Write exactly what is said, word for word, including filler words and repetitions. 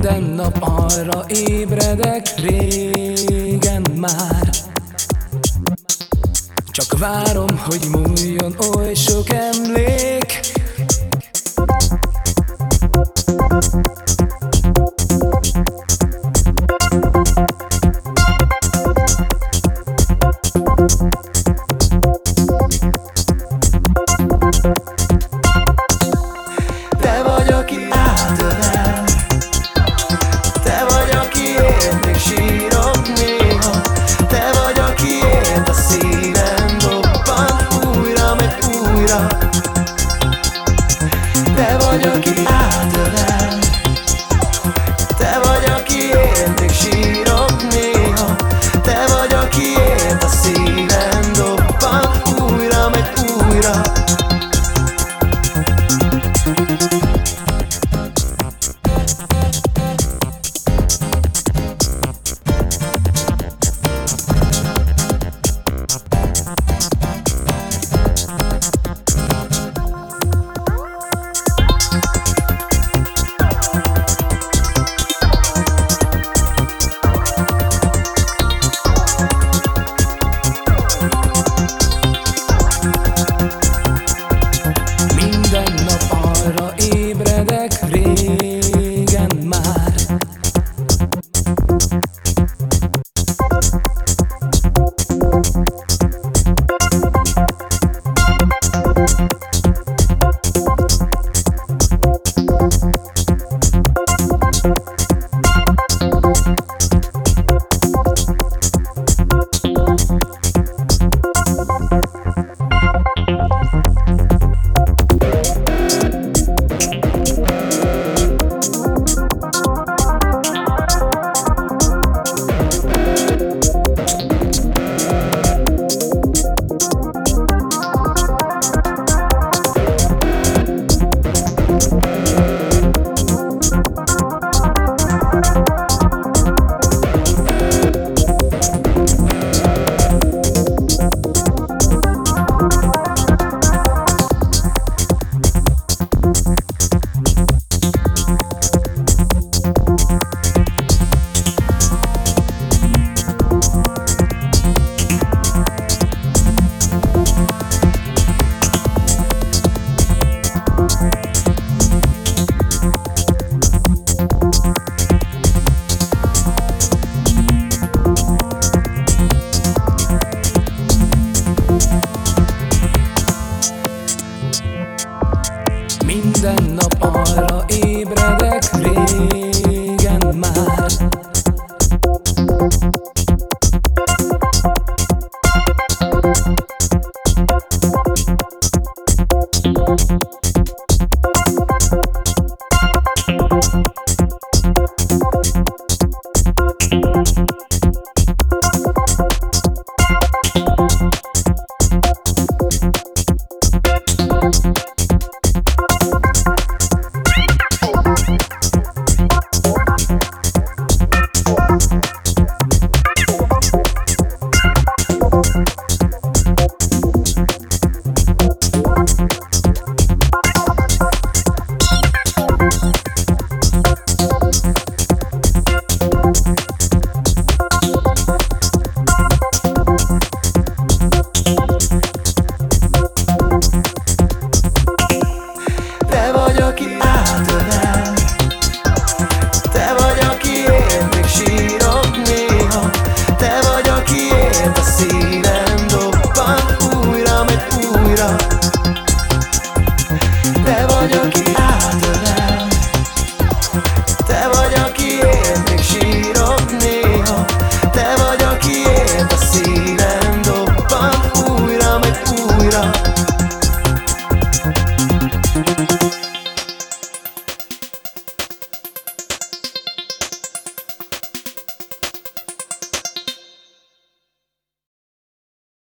Minden nap arra ébredek, régen már csak várom, hogy múljon oly sok emlék. Te vagy, aki átölel, te vagy, akiért még sírok néha, te vagy, akiért a szívem dobban újra meg újra. Te vagy, aki átölel, te vagy, akiért még sírok néha, te vagy, akiért a szívem dobban újra meg újra. Régen már minden nap